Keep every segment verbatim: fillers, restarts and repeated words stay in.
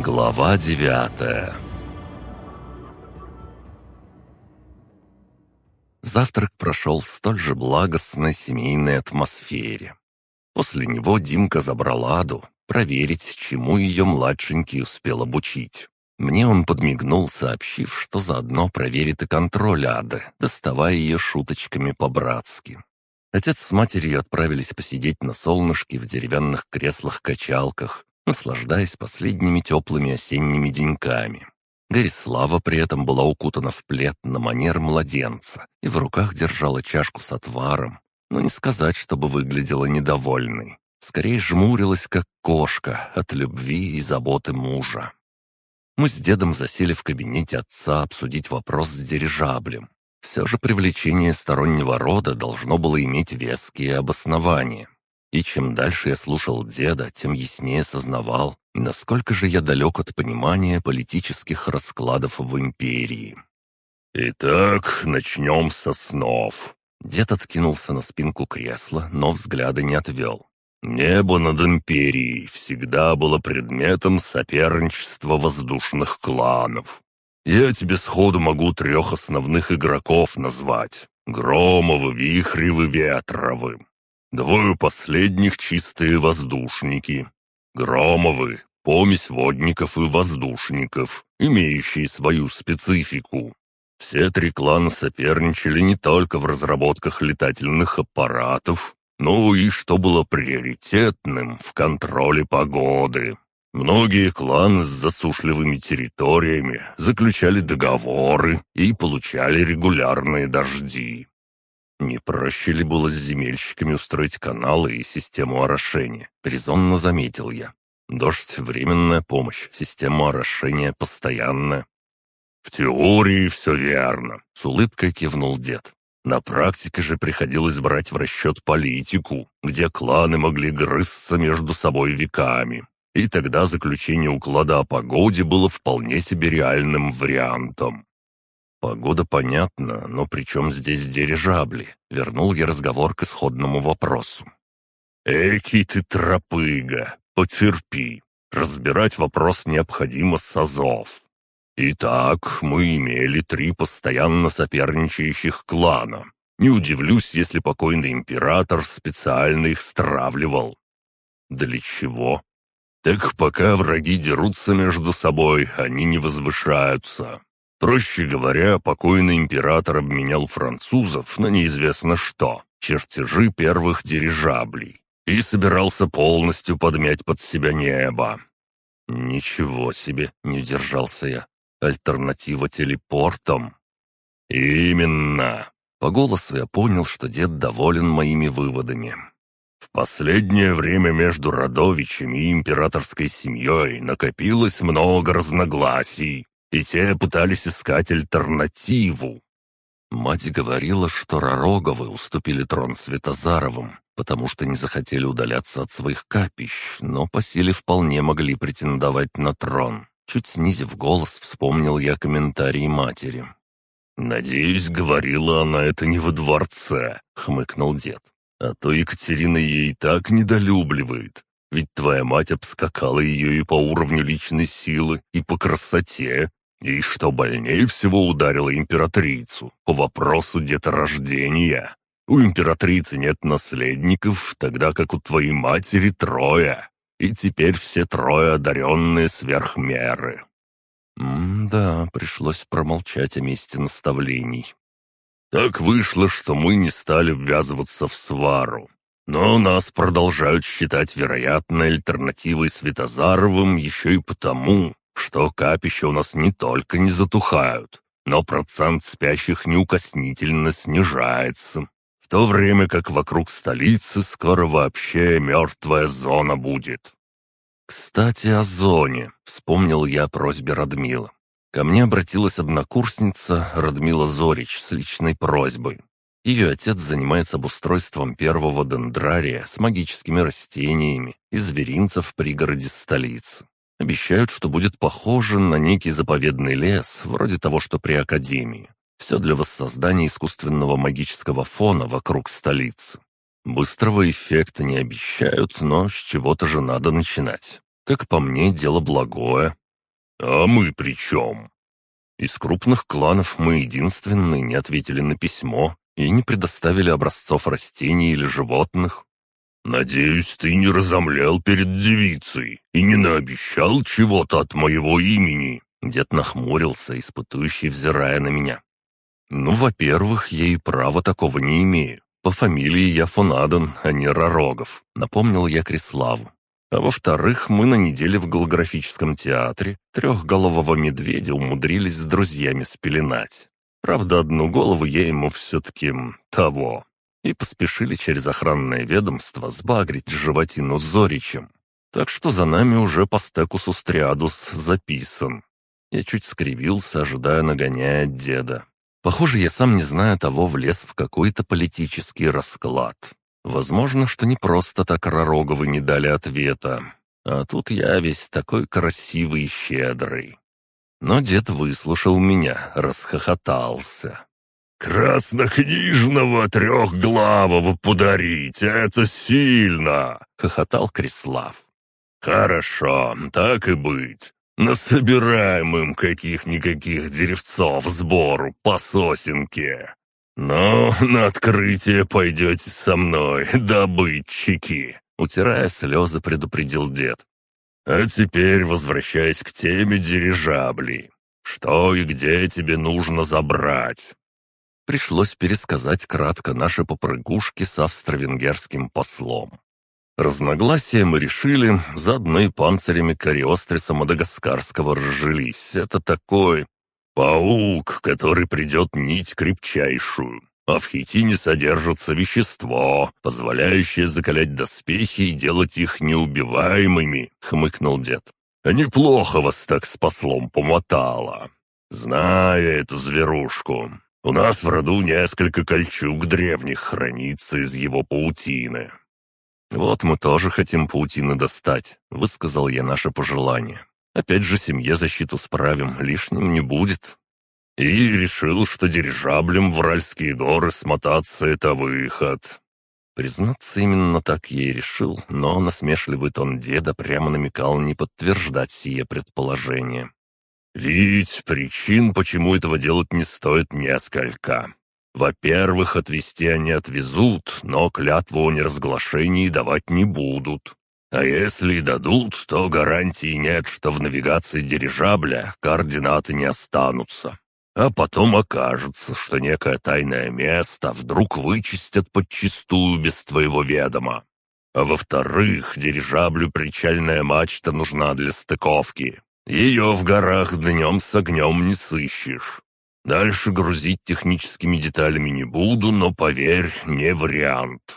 Глава девятая. Завтрак прошел в столь же благостной семейной атмосфере. После него Димка забрал Аду проверить, чему ее младшенький успел обучить. Мне он подмигнул, сообщив, что заодно проверит и контроль Ады, доставая ее шуточками по-братски. Отец с матерью отправились посидеть на солнышке в деревянных креслах-качалках, наслаждаясь последними теплыми осенними деньками. Горислава при этом была укутана в плед на манер младенца и в руках держала чашку с отваром, но не сказать, чтобы выглядела недовольной. Скорее жмурилась, как кошка, от любви и заботы мужа. Мы с дедом засели в кабинете отца обсудить вопрос с дирижаблем. Все же привлечение стороннего рода должно было иметь веские обоснования. И чем дальше я слушал деда, тем яснее сознавал, насколько же я далек от понимания политических раскладов в империи. «Итак, начнем со снов». Дед откинулся на спинку кресла, но взгляда не отвел. «Небо над империей всегда было предметом соперничества воздушных кланов. Я тебе сходу могу трех основных игроков назвать: Громовы, Вихревы, Ветровы. Двое последних чистые воздушники. Громовы — помесь водников и воздушников, имеющие свою специфику. Все три клана соперничали не только в разработках летательных аппаратов, но и, что было приоритетным, в контроле погоды. Многие кланы с засушливыми территориями заключали договоры и получали регулярные дожди. Не проще ли было с земельщиками устроить каналы и систему орошения? Резонно заметил я. Дождь — временная помощь, система орошения — постоянная. В теории все верно, с улыбкой кивнул дед. На практике же приходилось брать в расчет политику, где кланы могли грызться между собой веками. И тогда заключение уклада о погоде было вполне себе реальным вариантом. Погода понятна, но при чем здесь дирижабли? Вернул я разговор к исходному вопросу. Эки ты тропыга, потерпи. Разбирать вопрос необходимо с азов. Итак, мы имели три постоянно соперничающих клана. Не удивлюсь, если покойный император специально их стравливал. Для чего? Так пока враги дерутся между собой, они не возвышаются. Проще говоря, покойный император обменял французов на неизвестно что, чертежи первых дирижаблей, и собирался полностью подмять под себя небо. Ничего себе, не удержался я. Альтернатива телепортом. Именно. По голосу я понял, что дед доволен моими выводами. В последнее время между родовичами и императорской семьей накопилось много разногласий, и те пытались искать альтернативу. Мать говорила, что Ророговы уступили трон Святозаровым, потому что не захотели удаляться от своих капищ, но по силе вполне могли претендовать на трон. Чуть снизив голос, вспомнил я комментарии матери. «Надеюсь, говорила она это не во дворце», — хмыкнул дед. «А то Екатерина ей так недолюбливает. Ведь твоя мать обскакала ее и по уровню личной силы, и по красоте, и, что больнее всего, ударила императрицу по вопросу деторождения. У императрицы нет наследников, тогда как у твоей матери трое, и теперь все трое одаренные сверх меры». М-да, пришлось промолчать о месте наставлений. Так вышло, что мы не стали ввязываться в свару. Но нас продолжают считать вероятной альтернативой Святозаровым еще и потому, что капища у нас не только не затухают, но процент спящих неукоснительно снижается, в то время как вокруг столицы скоро вообще мертвая зона будет. «Кстати, о зоне», — вспомнил я о просьбе Радмила. Ко мне обратилась однокурсница Радмила Зорич с личной просьбой. Ее отец занимается обустройством первого дендрария с магическими растениями и зверинцев в пригороде столицы. Обещают, что будет похоже на некий заповедный лес, вроде того, что при Академии. Все для воссоздания искусственного магического фона вокруг столицы. Быстрого эффекта не обещают, но с чего-то же надо начинать. Как по мне, дело благое. «А мы при чем?» Из крупных кланов мы единственные не ответили на письмо и не предоставили образцов растений или животных. «Надеюсь, ты не разомлял перед девицей и не наобещал чего-то от моего имени?» Дед нахмурился, испытующий, взирая на меня. «Ну, во-первых, я и права такого не имею. По фамилии я фон Аден, а не Ророгов», — напомнил я Криславу. «А во-вторых, мы на неделе в голографическом театре трехголового медведя умудрились с друзьями спеленать. Правда, одну голову я ему все-таки того. И поспешили через охранное ведомство сбагрить животину Зоричем. Так что за нами уже по стеку Сустриадус записан». Я чуть скривился, ожидая нагоняя от деда. Похоже, я сам не зная того влез в какой-то политический расклад. Возможно, что не просто так Ророговы не дали ответа. А тут я весь такой красивый и щедрый. Но дед выслушал меня, расхохотался. «Краснокнижного трехглавого подарить — это сильно!» — хохотал Крислав. «Хорошо, так и быть. Насобираем им каких-никаких деревцов сбору по сосенке. Но на открытие пойдете со мной, добытчики!» Утирая слезы, предупредил дед. «А теперь возвращаясь к теме дирижаблей. Что и где тебе нужно забрать?» Пришлось пересказать кратко наши попрыгушки с австро-венгерским послом. Разногласия мы решили, заодно и панцирями кориостриса мадагаскарского разжились. Это такой паук, который придет нить крепчайшую. А в хитине содержится вещество, позволяющее закалять доспехи и делать их неубиваемыми, — хмыкнул дед. «А неплохо вас так с послом помотало. Знаю эту зверушку. У нас в роду несколько кольчуг древних хранится из его паутины». «Вот мы тоже хотим паутины достать», — высказал я наше пожелание. «Опять же семье защиту справим, лишним не будет». И решил, что дирижаблем в Уральские горы смотаться — это выход. Признаться, именно так я и решил, но насмешливый тон деда прямо намекал не подтверждать сие предположение. «Ведь причин, почему этого делать не стоит, несколько. Во-первых, отвезти они отвезут, но клятву о неразглашении давать не будут. А если и дадут, то гарантии нет, что в навигации дирижабля координаты не останутся. А потом окажется, что некое тайное место вдруг вычистят подчистую без твоего ведома. А во-вторых, дирижаблю причальная мачта нужна для стыковки. Ее в горах днем с огнем не сыщешь. Дальше грузить техническими деталями не буду, но, поверь, не вариант».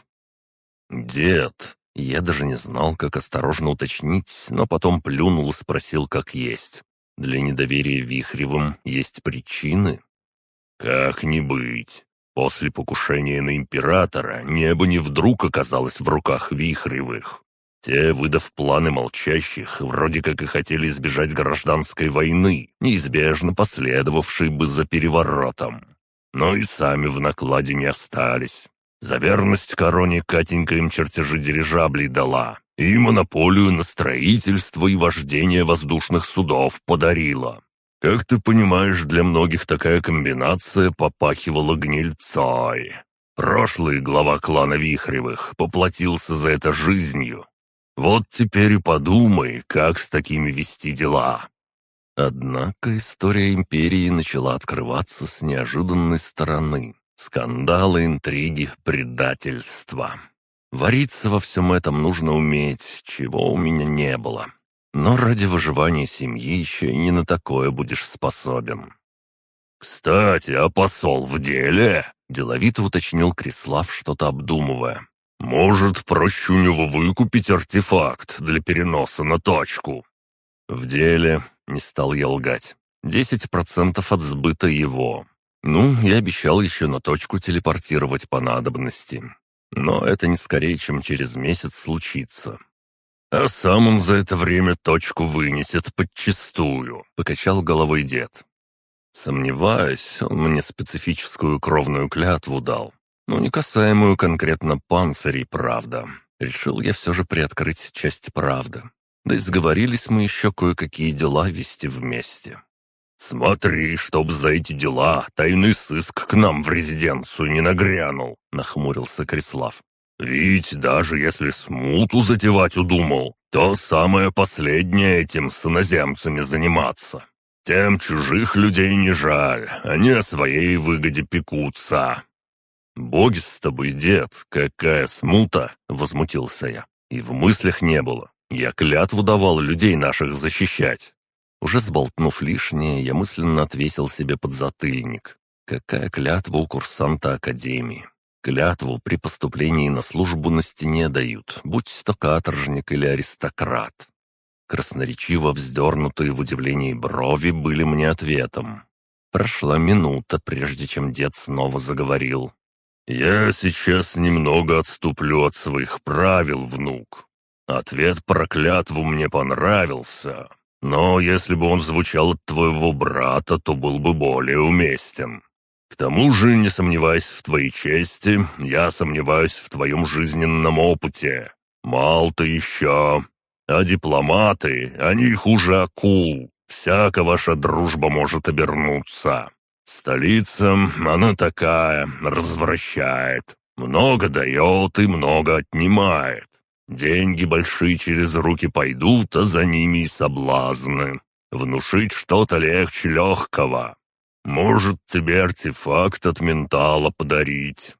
«Дед, я даже не знал, как осторожно уточнить, но потом плюнул и спросил, как есть. Для недоверия Вихревым есть причины?» «Как не быть. После покушения на императора небо не вдруг оказалось в руках Вихревых. Те, выдав планы молчащих, вроде как и хотели избежать гражданской войны, неизбежно последовавшей бы за переворотом. Но и сами в накладе не остались. За верность короне Катенька им чертежи дирижаблей дала, и монополию на строительство и вождение воздушных судов подарила. Как ты понимаешь, для многих такая комбинация попахивала гнильцой. Прошлый глава клана Вихревых поплатился за это жизнью. Вот теперь и подумай, как с такими вести дела». Однако история империи начала открываться с неожиданной стороны. Скандалы, интриги, предательства. Вариться во всем этом нужно уметь, чего у меня не было. Но ради выживания семьи еще и не на такое будешь способен. «Кстати, а посол в деле?» — деловито уточнил Крислав, что-то обдумывая. «Может, проще у него выкупить артефакт для переноса на точку?» «В деле», — не стал я лгать, — «десять процентов от сбыта его. Ну, я обещал еще на точку телепортировать по надобности. Но это не скорее, чем через месяц случится». «А сам он за это время точку вынесет подчистую», — покачал головой дед. «Сомневаюсь, он мне специфическую кровную клятву дал. Ну, не касаемую конкретно панцирей, правда. Решил я все же приоткрыть часть правды. Да и сговорились мы еще кое-какие дела вести вместе. «Смотри, чтоб за эти дела тайный сыск к нам в резиденцию не нагрянул», — нахмурился Крислав. «Ведь даже если смуту затевать удумал, то самое последнее этим с иноземцами заниматься. Тем чужих людей не жаль, они о своей выгоде пекутся». «Боги с тобой, дед, какая смута!» — возмутился я. «И в мыслях не было. Я клятву давал людей наших защищать». Уже сболтнув лишнее, я мысленно отвесил себе подзатыльник. Какая клятва у курсанта академии? Клятву при поступлении на службу на стене дают, будь то каторжник или аристократ. Красноречиво вздернутые в удивлении брови были мне ответом. Прошла минута, прежде чем дед снова заговорил. «Я сейчас немного отступлю от своих правил, внук. Ответ про клятву мне понравился. Но если бы он звучал от твоего брата, то был бы более уместен. К тому же, не сомневаясь в твоей чести, я сомневаюсь в твоем жизненном опыте. Мал ты еще. А дипломаты, они хуже акул. Всяко ваша дружба может обернуться. Столица, она такая, развращает. Много дает и много отнимает. Деньги большие через руки пойдут, а за ними и соблазны. Внушить что-то легче легкого. Может, тебе артефакт от ментала подарить».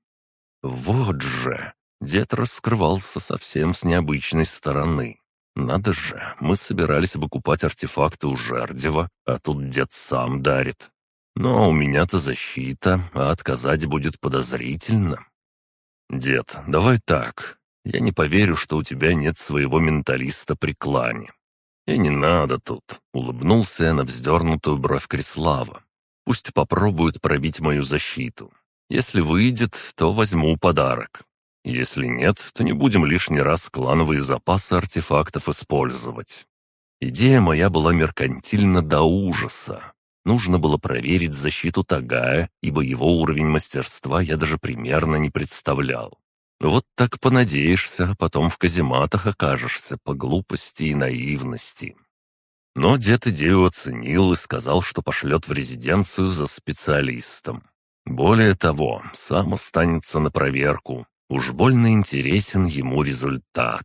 Вот же, дед раскрывался совсем с необычной стороны. Надо же, мы собирались выкупать артефакты у Жердева, а тут дед сам дарит. Но у меня-то защита, а отказать будет подозрительно. «Дед, давай так. Я не поверю, что у тебя нет своего менталиста при клане». «И не надо тут», — улыбнулся я на вздернутую бровь Крислава. «Пусть попробуют пробить мою защиту. Если выйдет, то возьму подарок. Если нет, то не будем лишний раз клановые запасы артефактов использовать». Идея моя была меркантильна до ужаса. Нужно было проверить защиту Тагая, ибо его уровень мастерства я даже примерно не представлял. Вот так понадеешься, а потом в казематах окажешься по глупости и наивности. Но дед идею оценил и сказал, что пошлет в резиденцию за специалистом. Более того, сам останется на проверку. Уж больно интересен ему результат.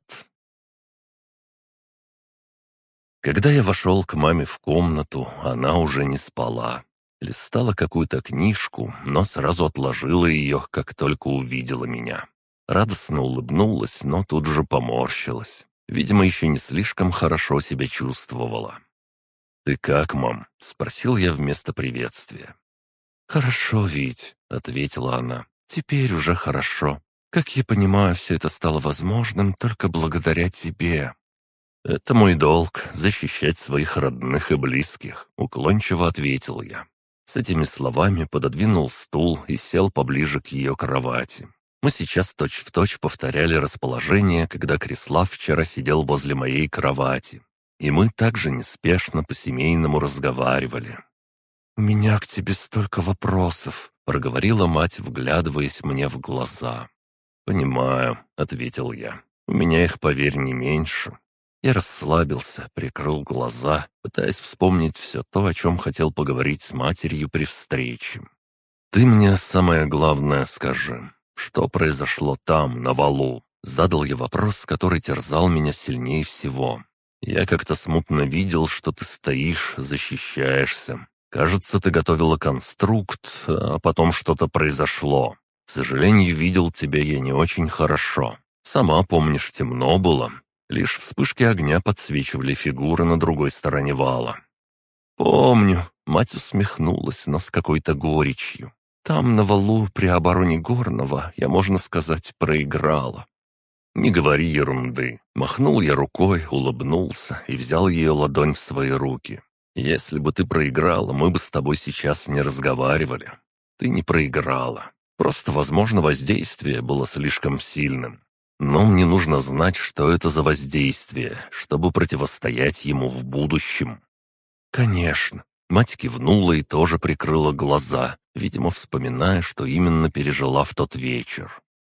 Когда я вошел к маме в комнату, она уже не спала. Листала какую-то книжку, но сразу отложила ее, как только увидела меня. Радостно улыбнулась, но тут же поморщилась. Видимо, еще не слишком хорошо себя чувствовала. «Ты как, мам?» — спросил я вместо приветствия. «Хорошо, Вить», — ответила она. «Теперь уже хорошо. Как я понимаю, все это стало возможным только благодаря тебе». «Это мой долг — защищать своих родных и близких», — уклончиво ответил я. С этими словами пододвинул стул и сел поближе к ее кровати. Мы сейчас точь-в-точь повторяли расположение, когда Крислав вчера сидел возле моей кровати. И мы также неспешно по-семейному разговаривали. «У меня к тебе столько вопросов», — проговорила мать, вглядываясь мне в глаза. «Понимаю», — ответил я. «У меня их, поверь, не меньше». Я расслабился, прикрыл глаза, пытаясь вспомнить все то, о чем хотел поговорить с матерью при встрече. «Ты мне самое главное скажи. Что произошло там, на валу?» Задал я вопрос, который терзал меня сильнее всего. «Я как-то смутно видел, что ты стоишь, защищаешься. Кажется, ты готовила конструкт, а потом что-то произошло. К сожалению, видел тебя я не очень хорошо. Сама помнишь, темно было. Лишь вспышки огня подсвечивали фигуры на другой стороне вала». «Помню», — мать усмехнулась, но с какой-то горечью. «Там, на валу, при обороне Горного, я, можно сказать, проиграла». «Не говори ерунды». Махнул я рукой, улыбнулся и взял ее ладонь в свои руки. «Если бы ты проиграла, мы бы с тобой сейчас не разговаривали. Ты не проиграла. Просто, возможно, воздействие было слишком сильным. Но мне нужно знать, что это за воздействие, чтобы противостоять ему в будущем». «Конечно». Мать кивнула и тоже прикрыла глаза, видимо, вспоминая, что именно пережила в тот вечер.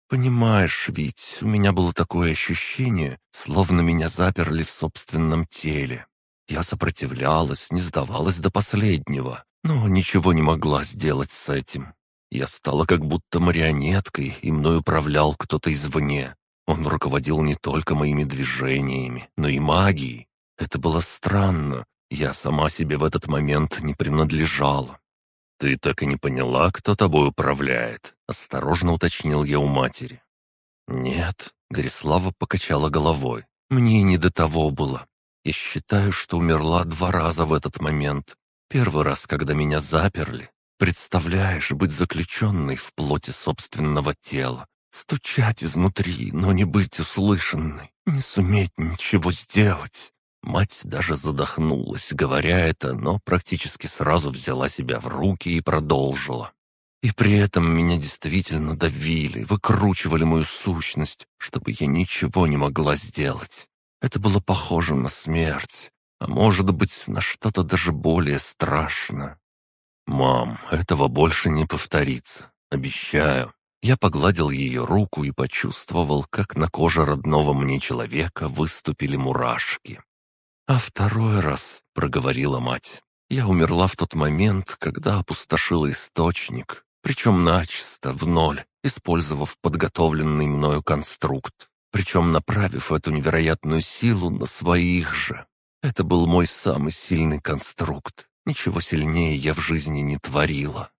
Понимаешь, ведь у меня было такое ощущение, словно меня заперли в собственном теле. Я сопротивлялась, не сдавалась до последнего, но ничего не могла сделать с этим. Я стала как будто марионеткой, и мной управлял кто-то извне. Он руководил не только моими движениями, но и магией. Это было странно. Я сама себе в этот момент не принадлежала. «Ты так и не поняла, кто тобой управляет?» — осторожно уточнил я у матери. «Нет», — Горислава покачала головой. «Мне и не до того было. Я считаю, что умерла два раза в этот момент. Первый раз, когда меня заперли. Представляешь, быть заключенной в плоти собственного тела. Стучать изнутри, но не быть услышанной. Не суметь ничего сделать». Мать даже задохнулась, говоря это, но практически сразу взяла себя в руки и продолжила. И при этом меня действительно давили, выкручивали мою сущность, чтобы я ничего не могла сделать. Это было похоже на смерть, а может быть, на что-то даже более страшное. «Мам, этого больше не повторится, обещаю». Я погладил ее руку и почувствовал, как на коже родного мне человека выступили мурашки. «А второй раз», — проговорила мать, — «я умерла в тот момент, когда опустошила источник, причем начисто, в ноль, использовав подготовленный мною конструкт, причем направив эту невероятную силу на своих же. Это был мой самый сильный конструкт, ничего сильнее я в жизни не творила».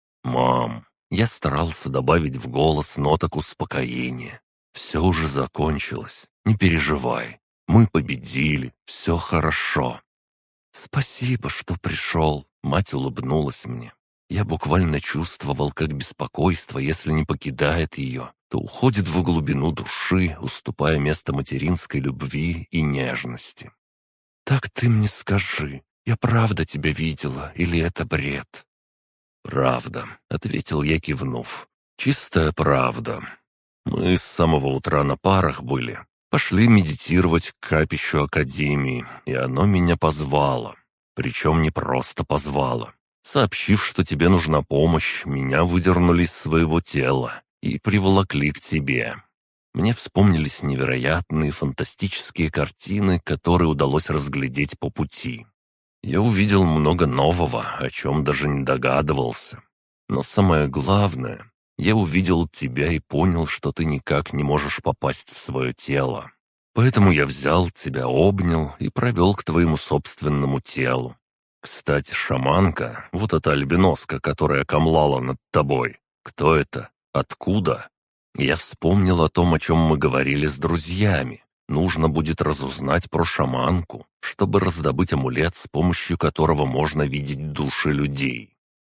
«Мам», я старался добавить в голос ноток успокоения, «все уже закончилось, не переживай. Мы победили, все хорошо». «Спасибо, что пришел», — мать улыбнулась мне. Я буквально чувствовал, как беспокойство, если не покидает ее, то уходит в глубину души, уступая место материнской любви и нежности. «Так ты мне скажи, я правда тебя видела или это бред?» «Правда», — ответил я, кивнув. «Чистая правда. Мы с самого утра на парах были. Пошли медитировать к капищу Академии, и оно меня позвало. Причем не просто позвало. Сообщив, что тебе нужна помощь, меня выдернули из своего тела и приволокли к тебе. Мне вспомнились невероятные фантастические картины, которые удалось разглядеть по пути. Я увидел много нового, о чем даже не догадывался. Но самое главное, я увидел тебя и понял, что ты никак не можешь попасть в свое тело. Поэтому я взял тебя, обнял и провел к твоему собственному телу. Кстати, шаманка, вот эта альбиноска, которая камлала над тобой. Кто это? Откуда? Я вспомнил о том, о чем мы говорили с друзьями. Нужно будет разузнать про шаманку, чтобы раздобыть амулет, с помощью которого можно видеть души людей.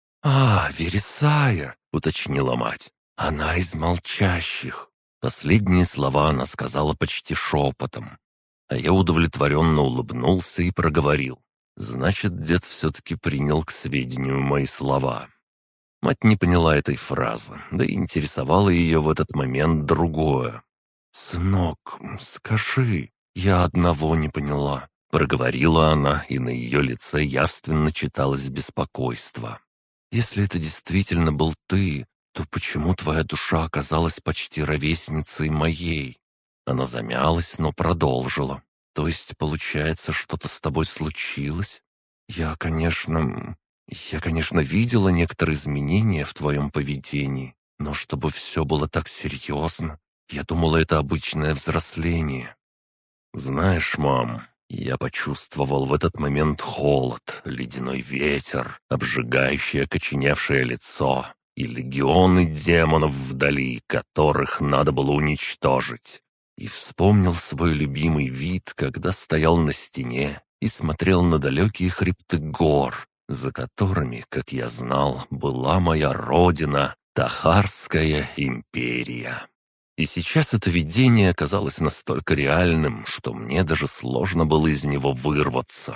«А, Вересая», — уточнила мать, — «она из молчащих». Последние слова она сказала почти шепотом. А я удовлетворенно улыбнулся и проговорил. Значит, дед все-таки принял к сведению мои слова. Мать не поняла этой фразы, да и интересовало ее в этот момент другое. «Сынок, скажи, я одного не поняла», — проговорила она, и на ее лице явственно читалось беспокойство. «Если это действительно был ты, то почему твоя душа оказалась почти ровесницей моей?» Она замялась, но продолжила. «То есть, получается, что-то с тобой случилось? Я, конечно... Я, конечно, видела некоторые изменения в твоем поведении, но чтобы все было так серьезно, я думала, это обычное взросление». «Знаешь, мам, я почувствовал в этот момент холод, ледяной ветер, обжигающее окоченевшее лицо и легионы демонов вдали, которых надо было уничтожить. И вспомнил свой любимый вид, когда стоял на стене и смотрел на далекие хребты гор, за которыми, как я знал, была моя родина, Тахарская империя. И сейчас это видение оказалось настолько реальным, что мне даже сложно было из него вырваться.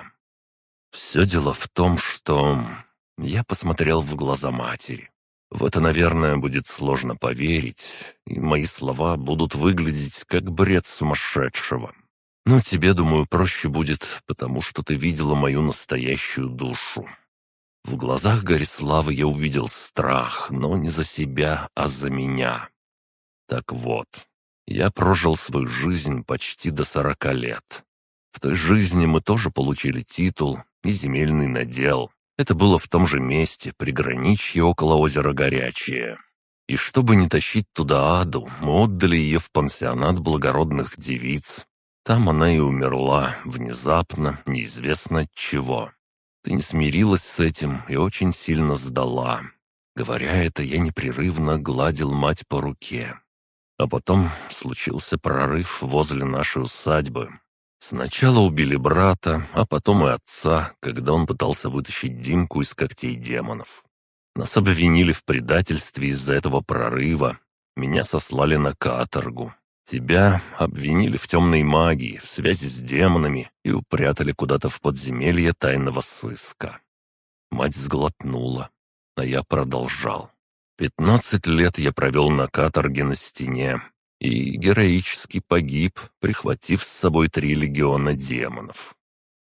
Все дело в том, что... Я посмотрел в глаза матери. В это, наверное, будет сложно поверить, и мои слова будут выглядеть как бред сумасшедшего. Но тебе, думаю, проще будет, потому что ты видела мою настоящую душу. В глазах Гориславы я увидел страх, но не за себя, а за меня. Так вот, я прожил свою жизнь почти до сорока лет. В той жизни мы тоже получили титул и земельный надел. Это было в том же месте, приграничье около озера Горячее. И чтобы не тащить туда Аду, мы отдали ее в пансионат благородных девиц. Там она и умерла, внезапно, неизвестно от чего. Ты не смирилась с этим и очень сильно сдала. Говоря это, я непрерывно гладил мать по руке. А потом случился прорыв возле нашей усадьбы. Сначала убили брата, а потом и отца, когда он пытался вытащить Димку из когтей демонов. Нас обвинили в предательстве из-за этого прорыва. Меня сослали на каторгу. Тебя обвинили в темной магии, в связи с демонами и упрятали куда-то в подземелье тайного сыска. Мать сглотнула, а я продолжал. Пятнадцать лет я провел на каторге на стене и героически погиб, прихватив с собой три легиона демонов.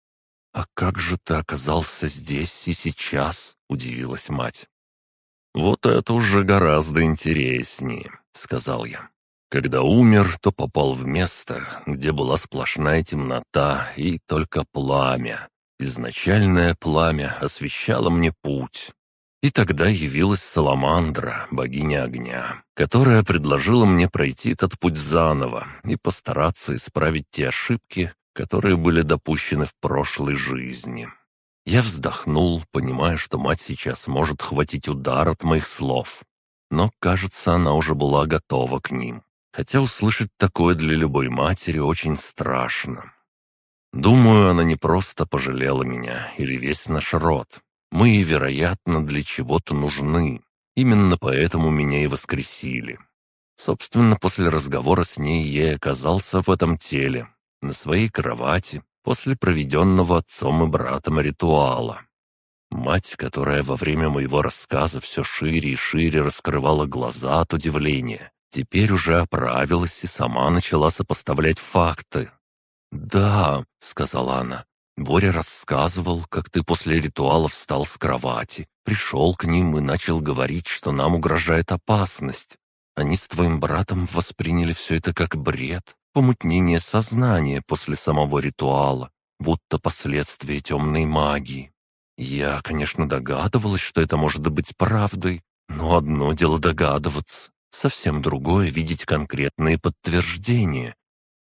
«А как же ты оказался здесь и сейчас?» — удивилась мать. «Вот это уже гораздо интереснее», — сказал я. «Когда умер, то попал в место, где была сплошная темнота и только пламя. Изначальное пламя освещало мне путь. И тогда явилась Саламандра, богиня огня, которая предложила мне пройти этот путь заново и постараться исправить те ошибки, которые были допущены в прошлой жизни». Я вздохнул, понимая, что мать сейчас может хватить удар от моих слов. Но, кажется, она уже была готова к ним. Хотя услышать такое для любой матери очень страшно. Думаю, она не просто пожалела меня или весь наш род. Мы, вероятно, для чего-то нужны. Именно поэтому меня и воскресили. Собственно, после разговора с ней я и оказался в этом теле, на своей кровати, после проведенного отцом и братом ритуала. Мать, которая во время моего рассказа все шире и шире раскрывала глаза от удивления, теперь уже оправилась и сама начала сопоставлять факты. «Да», — сказала она, — «Боря рассказывал, как ты после ритуала встал с кровати, пришел к ним и начал говорить, что нам угрожает опасность. Они с твоим братом восприняли все это как бред, помутнение сознания после самого ритуала, будто последствия темной магии. Я, конечно, догадывалась, что это может быть правдой, но одно дело догадываться, совсем другое — видеть конкретные подтверждения.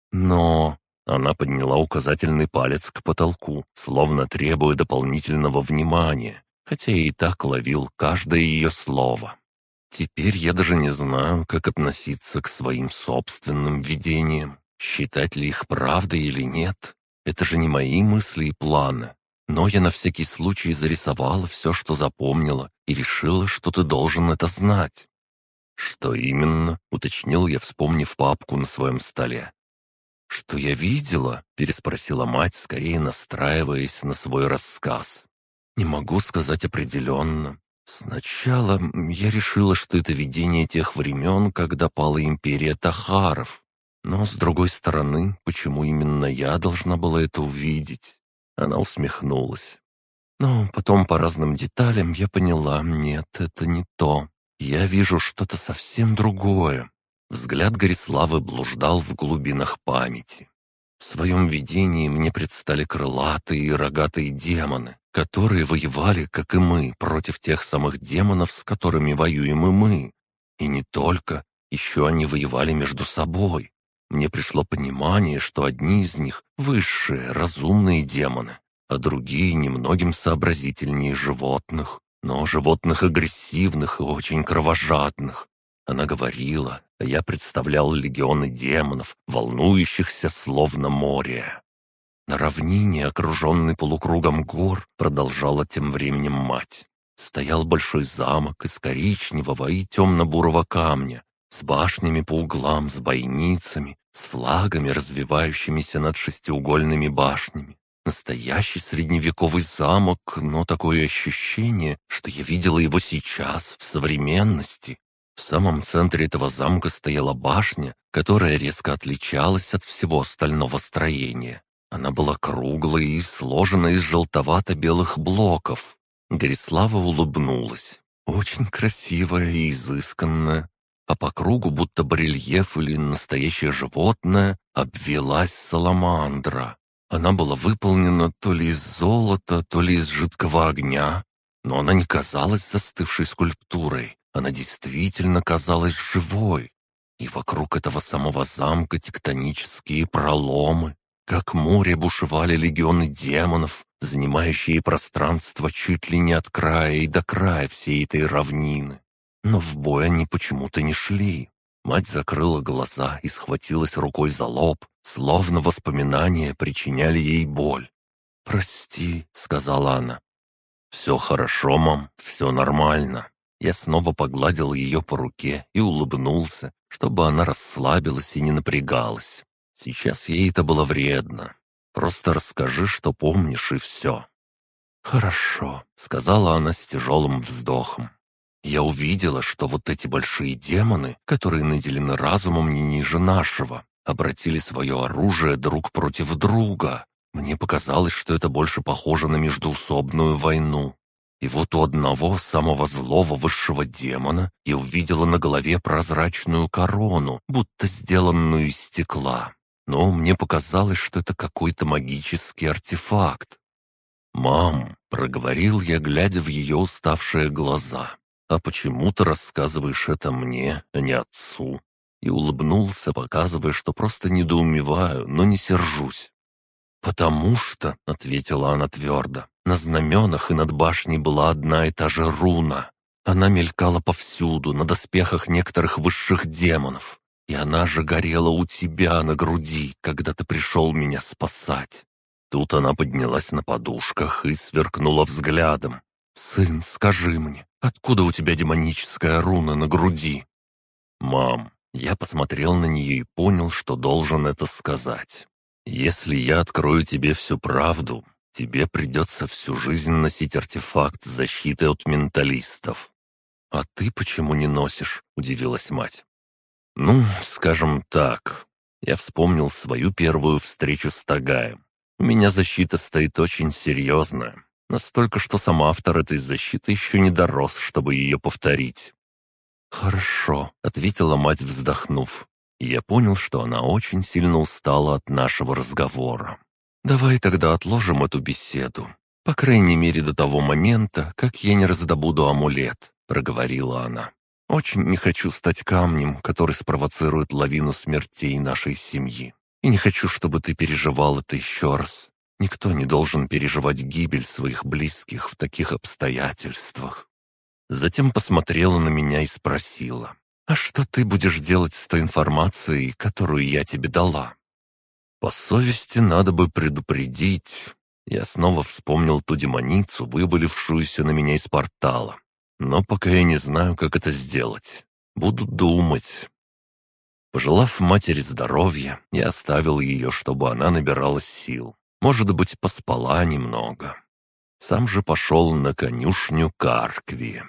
Но...» Она подняла указательный палец к потолку, словно требуя дополнительного внимания, хотя я и так ловил каждое ее слово. Теперь я даже не знаю, как относиться к своим собственным видениям, считать ли их правдой или нет. Это же не мои мысли и планы. Но я на всякий случай зарисовала все, что запомнила, и решила, что ты должен это знать. «Что именно?» — уточнил я, вспомнив папку на своем столе. «Что я видела?» — переспросила мать, скорее настраиваясь на свой рассказ. «Не могу сказать определенно. Сначала я решила, что это видение тех времен, когда пала империя Тахаров. Но, с другой стороны, почему именно я должна была это увидеть?» Она усмехнулась. «Но потом по разным деталям я поняла, нет, это не то. Я вижу что-то совсем другое». Взгляд Гориславы блуждал в глубинах памяти. В своем видении мне предстали крылатые и рогатые демоны, которые воевали, как и мы, против тех самых демонов, с которыми воюем и мы. И не только, еще они воевали между собой. Мне пришло понимание, что одни из них — высшие, разумные демоны, а другие немногим сообразительнее животных, но животных агрессивных и очень кровожадных. Она говорила, а я представлял легионы демонов, волнующихся словно море. На равнине, окруженной полукругом гор, продолжала тем временем мать, стоял большой замок из коричневого и темно-бурого камня, с башнями по углам, с бойницами, с флагами, развивающимися над шестиугольными башнями. Настоящий средневековый замок, но такое ощущение, что я видела его сейчас, в современности. В самом центре этого замка стояла башня, которая резко отличалась от всего остального строения. Она была круглой и сложена из желтовато-белых блоков. Горислава улыбнулась. «Очень красивая и изысканная. а по кругу, будто барельеф или настоящее животное, обвелась саламандра. Она была выполнена то ли из золота, то ли из жидкого огня, но она не казалась застывшей скульптурой, она действительно казалась живой. И вокруг этого самого замка тектонические проломы, как море бушевали легионы демонов, занимающие пространство чуть ли не от края и до края всей этой равнины. Но в бой они почему-то не шли. Мать закрыла глаза и схватилась рукой за лоб, словно воспоминания причиняли ей боль. «Прости», — сказала она. «Все хорошо, мам, все нормально». Я снова погладил ее по руке и улыбнулся, чтобы она расслабилась и не напрягалась. Сейчас ей это было вредно. Просто расскажи, что помнишь, и все. «Хорошо», — сказала она с тяжелым вздохом. «Я увидела, что вот эти большие демоны, которые наделены разумом не ниже нашего, обратили свое оружие друг против друга. Мне показалось, что это больше похоже на междоусобную войну. И вот у одного самого злого высшего демона я увидела на голове прозрачную корону, будто сделанную из стекла. Но мне показалось, что это какой-то магический артефакт. «Мам», — проговорил я, глядя в ее уставшие глаза, «а почему ты рассказываешь это мне, а не отцу?» И улыбнулся, показывая, что просто недоумеваю, но не сержусь. «Потому что», — ответила она твердо, — «на знаменах и над башней была одна и та же руна. Она мелькала повсюду, на доспехах некоторых высших демонов. И она же горела у тебя на груди, когда ты пришел меня спасать». Тут она поднялась на подушках и сверкнула взглядом. «Сын, скажи мне, откуда у тебя демоническая руна на груди?» «Мам». Я посмотрел на нее и понял, что должен это сказать. «Если я открою тебе всю правду, тебе придется всю жизнь носить артефакт защиты от менталистов». «А ты почему не носишь?» — удивилась мать. «Ну, скажем так, я вспомнил свою первую встречу с Тагаем. У меня защита стоит очень серьезная, настолько, что сам автор этой защиты еще не дорос, чтобы ее повторить». «Хорошо», — ответила мать, вздохнув. И я понял, что она очень сильно устала от нашего разговора. «Давай тогда отложим эту беседу. По крайней мере, до того момента, как я не раздобуду амулет», — проговорила она. «Очень не хочу стать камнем, который спровоцирует лавину смертей нашей семьи. И не хочу, чтобы ты переживал это еще раз. Никто не должен переживать гибель своих близких в таких обстоятельствах». Затем посмотрела на меня и спросила: «А что ты будешь делать с той информацией, которую я тебе дала?» По совести надо бы предупредить. Я снова вспомнил ту демоницу, вывалившуюся на меня из портала. Но пока я не знаю, как это сделать. Буду думать. Пожелав матери здоровья, я оставил ее, чтобы она набиралась сил. Может быть, поспала немного. Сам же пошел на конюшню Каркви.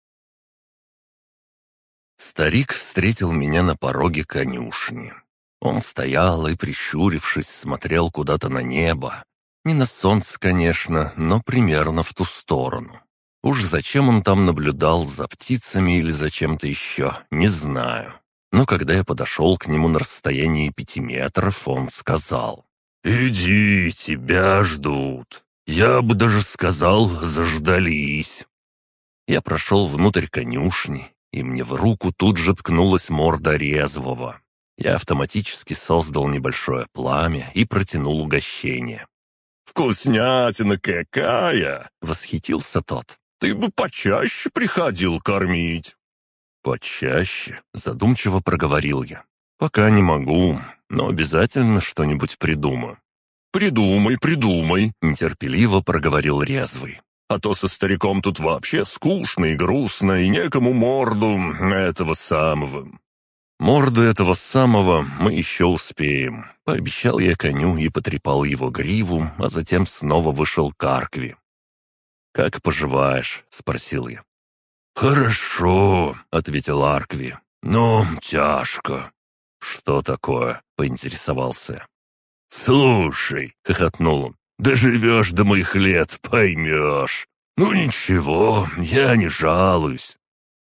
Старик встретил меня на пороге конюшни. Он стоял и, прищурившись, смотрел куда-то на небо. Не на солнце, конечно, но примерно в ту сторону. Уж зачем он там наблюдал, за птицами или за чем-то еще, не знаю. Но когда я подошел к нему на расстоянии пяти метров, он сказал: «Иди, тебя ждут. Я бы даже сказал, заждались». Я прошел внутрь конюшни, и мне в руку тут же ткнулась морда резвого. Я автоматически создал небольшое пламя и протянул угощение. «Вкуснятина какая!» — восхитился тот. «Ты бы почаще приходил кормить». «Почаще?» — задумчиво проговорил я. «Пока не могу, но обязательно что-нибудь придумаю». «Придумай, придумай!» — нетерпеливо проговорил резвый. «А то со стариком тут вообще скучно и грустно, и некому морду этого самого». «Морду этого самого мы еще успеем», — пообещал я коню и потрепал его гриву, а затем снова вышел к Аркви. «Как поживаешь?» — спросил я. «Хорошо», — ответил Аркви, — «но тяжко». «Что такое?» — поинтересовался. «Слушай», — хохотнул он, — «доживешь до моих лет, поймешь. Ну ничего, я не жалуюсь».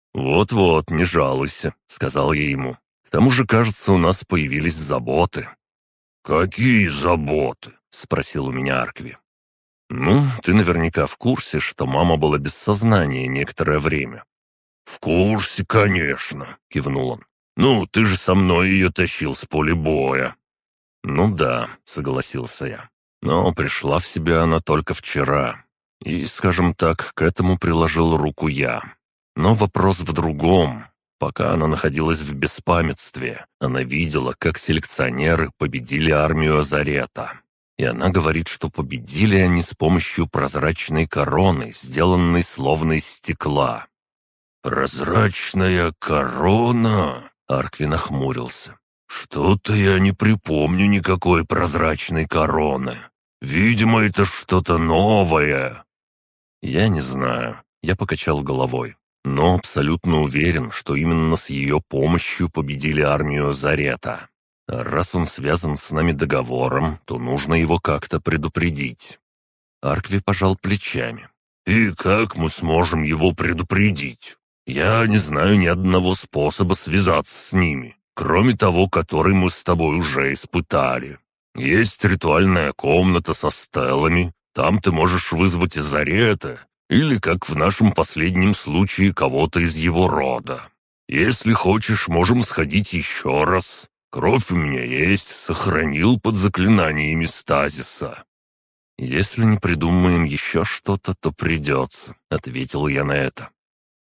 «Вот-вот, не жалуйся», — сказал я ему. «К тому же, кажется, у нас появились заботы». «Какие заботы?» — спросил у меня Аркви. «Ну, ты наверняка в курсе, что мама была без сознания некоторое время». «В курсе, конечно», — кивнул он. «Ну, ты же со мной ее тащил с поля боя». «Ну да», — согласился я. «Но пришла в себя она только вчера. И, скажем так, к этому приложил руку я. Но вопрос в другом. Пока она находилась в беспамятстве, она видела, как селекционеры победили армию Азарета. И она говорит, что победили они с помощью прозрачной короны, сделанной словно из стекла». «Прозрачная корона?» — Аркви нахмурился. «Что-то я не припомню никакой прозрачной короны. Видимо, это что-то новое». «Я не знаю». Я покачал головой. «Но абсолютно уверен, что именно с ее помощью победили армию Зарета. А раз он связан с нами договором, то нужно его как-то предупредить». Аркви пожал плечами. «И как мы сможем его предупредить? Я не знаю ни одного способа связаться с ними, кроме того, который мы с тобой уже испытали. Есть ритуальная комната со стелами, там ты можешь вызвать Азарета, или, как в нашем последнем случае, кого-то из его рода. Если хочешь, можем сходить еще раз. Кровь у меня есть, сохранил под заклинаниями стазиса». «Если не придумаем еще что-то, то придется», — ответил я на это.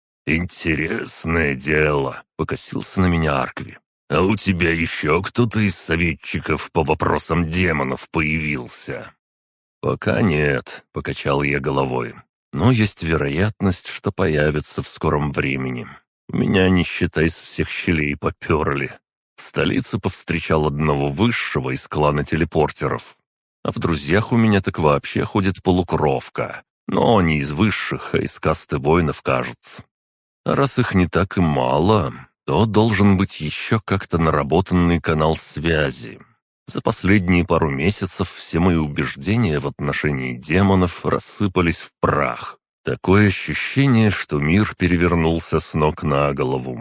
«Интересное дело», — покосился на меня Аркви. «А у тебя еще кто-то из советчиков по вопросам демонов появился?» «Пока нет», — покачал я головой. «Но есть вероятность, что появится в скором времени. Меня, не считай, из всех щелей поперли. В столице повстречал одного высшего из клана телепортеров. А в друзьях у меня так вообще ходит полукровка. Но не из высших, а из касты воинов, кажется. А раз их не так и мало, то должен быть еще как-то наработанный канал связи. За последние пару месяцев все мои убеждения в отношении демонов рассыпались в прах. Такое ощущение, что мир перевернулся с ног на голову.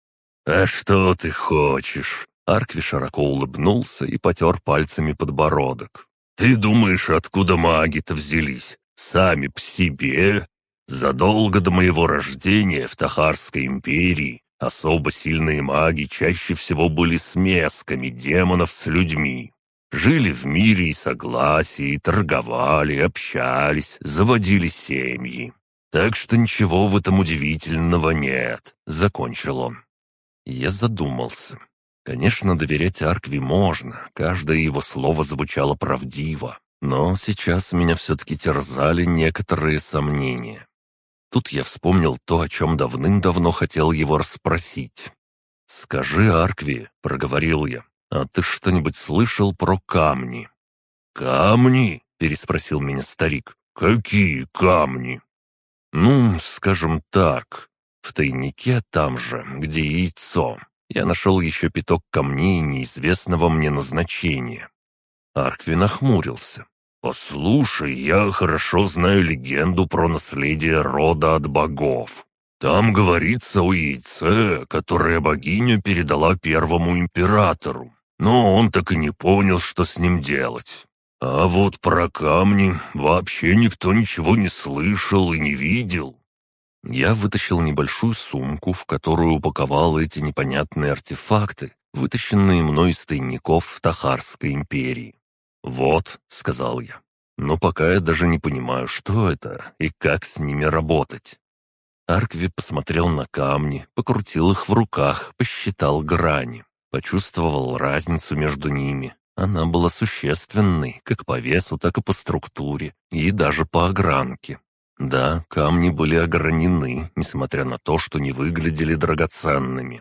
«А что ты хочешь?» Аркви широко улыбнулся и потер пальцами подбородок. «Ты думаешь, откуда маги-то взялись? Сами по себе? Задолго до моего рождения в Тахарской империи особо сильные маги чаще всего были смесками демонов с людьми. Жили в мире и согласии, торговали, общались, заводили семьи. Так что ничего в этом удивительного нет», — закончил он. Я задумался. Конечно, доверять Аркви можно, каждое его слово звучало правдиво, но сейчас меня все-таки терзали некоторые сомнения. Тут я вспомнил то, о чем давным-давно хотел его расспросить. «Скажи, Аркви», — проговорил я, — «а ты что-нибудь слышал про камни?» «Камни?» — переспросил меня старик. «Какие камни?» «Ну, скажем так, в тайнике там же, где яйцо, я нашел еще пяток камней неизвестного мне назначения». Аркви нахмурился. «Послушай, я хорошо знаю легенду про наследие рода от богов. Там говорится о яйце, которое богиня передала первому императору, но он так и не понял, что с ним делать. А вот про камни вообще никто ничего не слышал и не видел». Я вытащил небольшую сумку, в которую упаковал эти непонятные артефакты, вытащенные мной из тайников в Тахарской империи. «Вот», — сказал я, — «но пока я даже не понимаю, что это и как с ними работать». Аркви посмотрел на камни, покрутил их в руках, посчитал грани, почувствовал разницу между ними. Она была существенной, как по весу, так и по структуре, и даже по огранке. Да, камни были огранены, несмотря на то, что не выглядели драгоценными.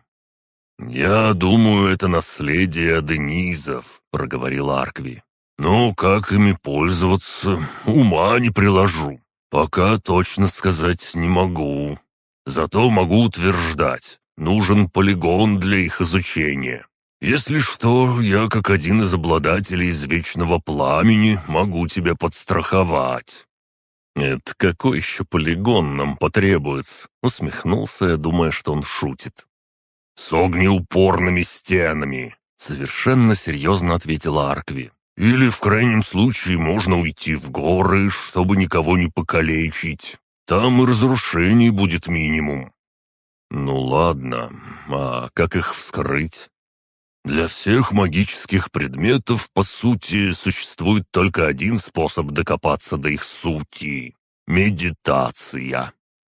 «Я думаю, это наследие аденизов», — проговорил Аркви. «Ну, как ими пользоваться, ума не приложу. Пока точно сказать не могу. Зато могу утверждать, нужен полигон для их изучения. Если что, я, как один из обладателей извечного пламени, могу тебя подстраховать». «Это какой еще полигон нам потребуется?» — усмехнулся я, думая, что он шутит. «С огнеупорными стенами», — совершенно серьезно ответила Аркви. «Или, в крайнем случае, можно уйти в горы, чтобы никого не покалечить. Там и разрушений будет минимум». «Ну ладно, а как их вскрыть?» «Для всех магических предметов, по сути, существует только один способ докопаться до их сути — медитация».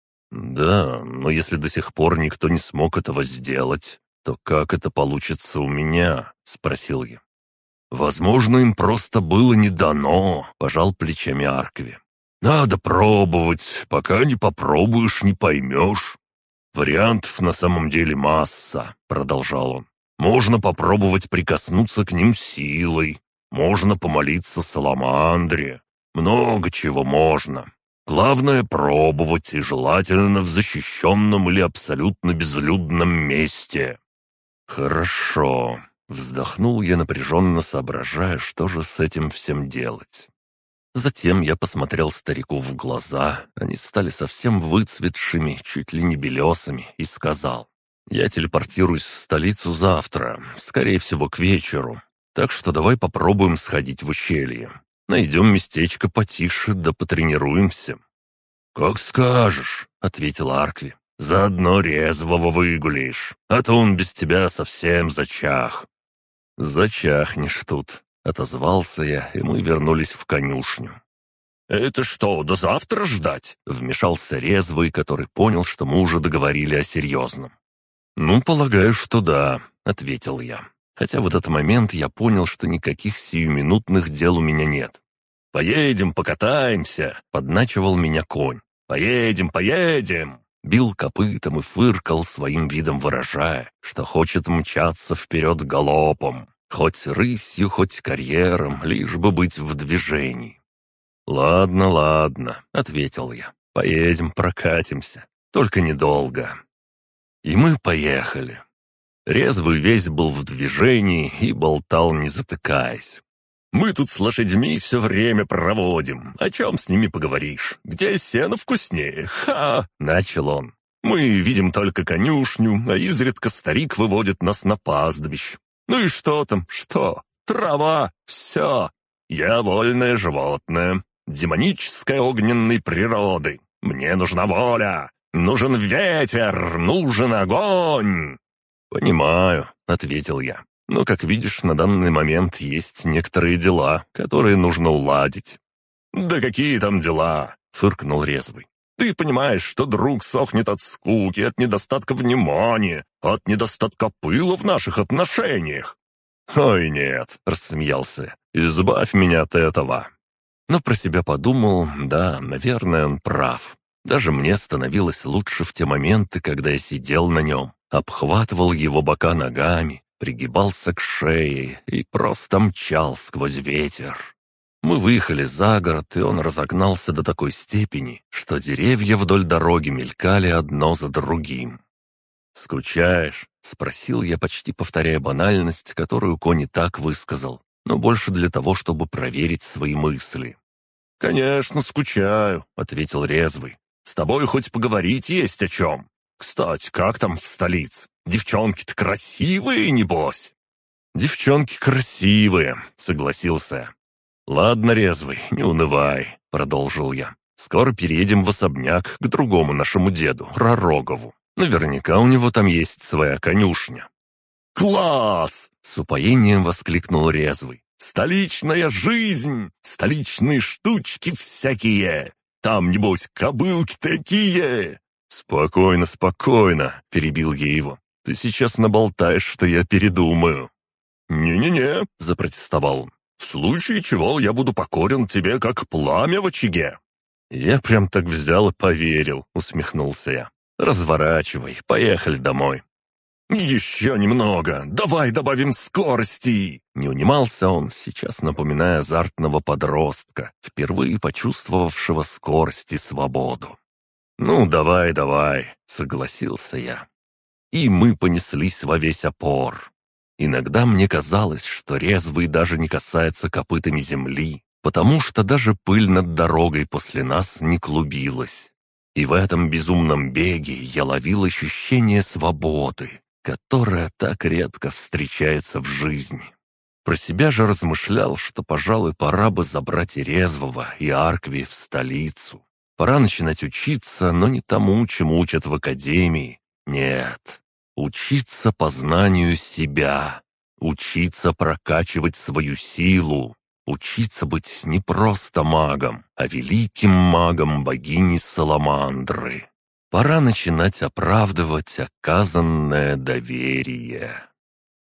«Да, но если до сих пор никто не смог этого сделать, то как это получится у меня?» — спросил я. «Возможно, им просто было не дано», — пожал плечами Аркви. «Надо пробовать, пока не попробуешь, не поймешь». «Вариантов на самом деле масса», — продолжал он. «Можно попробовать прикоснуться к ним силой, можно помолиться Саламандре, много чего можно. Главное — пробовать, и желательно в защищенном или абсолютно безлюдном месте». «Хорошо», — вздохнул я, напряженно соображая, что же с этим всем делать. Затем я посмотрел старику в глаза, они стали совсем выцветшими, чуть ли не белесами, и сказал: «Я телепортируюсь в столицу завтра, скорее всего, к вечеру, так что давай попробуем сходить в ущелье. Найдем местечко потише, да потренируемся». «Как скажешь», — ответила Аркви. «Заодно резвого выгуляешь, а то он без тебя совсем зачах». «Зачахнешь тут», — отозвался я, и мы вернулись в конюшню. «Это что, до завтра ждать?» — вмешался резвый, который понял, что мы уже договорили о серьезном. «Ну, полагаю, что да», — ответил я. Хотя в этот момент я понял, что никаких сиюминутных дел у меня нет. «Поедем, покатаемся», — подначивал меня конь. «Поедем, поедем!» Бил копытом и фыркал, своим видом выражая, что хочет мчаться вперед галопом, хоть рысью, хоть карьером, лишь бы быть в движении. «Ладно, ладно», — ответил я. «Поедем, прокатимся, только недолго». И мы поехали. Резвый весь был в движении и болтал, не затыкаясь. «Мы тут с лошадьми все время проводим. О чем с ними поговоришь? Где сено вкуснее? Ха!» — начал он. «Мы видим только конюшню, а изредка старик выводит нас на пастбище. Ну и что там? Что? Трава! Все! Я вольное животное, демонической огненной природы. Мне нужна воля, нужен ветер, нужен огонь!» «Понимаю», — ответил я. «Но, как видишь, на данный момент есть некоторые дела, которые нужно уладить». «Да какие там дела?» — фыркнул резвый. «Ты понимаешь, что друг сохнет от скуки, от недостатка внимания, от недостатка пыла в наших отношениях». «Ой, нет», — рассмеялся, — «избавь меня от этого». Но про себя подумал, да, наверное, он прав. Даже мне становилось лучше в те моменты, когда я сидел на нем, обхватывал его бока ногами, пригибался к шее и просто мчал сквозь ветер. Мы выехали за город, и он разогнался до такой степени, что деревья вдоль дороги мелькали одно за другим. «Скучаешь?» — спросил я, почти повторяя банальность, которую конь и так высказал, но больше для того, чтобы проверить свои мысли. «Конечно, скучаю», — ответил резвый. «С тобой хоть поговорить есть о чем. Кстати, как там в столице? Девчонки-то красивые, небось?» «Девчонки красивые», — согласился я. «Ладно, резвый, не унывай», — продолжил я. «Скоро переедем в особняк к другому нашему деду, Ророгову. Наверняка у него там есть своя конюшня». «Класс!» — с упоением воскликнул резвый. «Столичная жизнь! Столичные штучки всякие! Там, небось, кобылки такие!» «Спокойно, спокойно», — перебил я его. «Ты сейчас наболтаешь, что я передумаю». «Не-не-не», — запротестовал он. «В случае чего я буду покорен тебе, как пламя в очаге». «Я прям так взял и поверил», — усмехнулся я. «Разворачивай, поехали домой». «Еще немного! Давай добавим скорости!» Не унимался он, сейчас напоминая азартного подростка, впервые почувствовавшего скорость и свободу. «Ну, давай, давай», — согласился я. И мы понеслись во весь опор. Иногда мне казалось, что резвый даже не касается копытами земли, потому что даже пыль над дорогой после нас не клубилась. И в этом безумном беге я ловил ощущение свободы, которое так редко встречается в жизни. Про себя же размышлял, что, пожалуй, пора бы забрать и Резвого, и Аркви в столицу. Пора начинать учиться, но не тому, чему учат в академии. Нет, учиться познанию себя, учиться прокачивать свою силу, учиться быть не просто магом, а великим магом богини Саламандры. Пора начинать оправдывать оказанное доверие.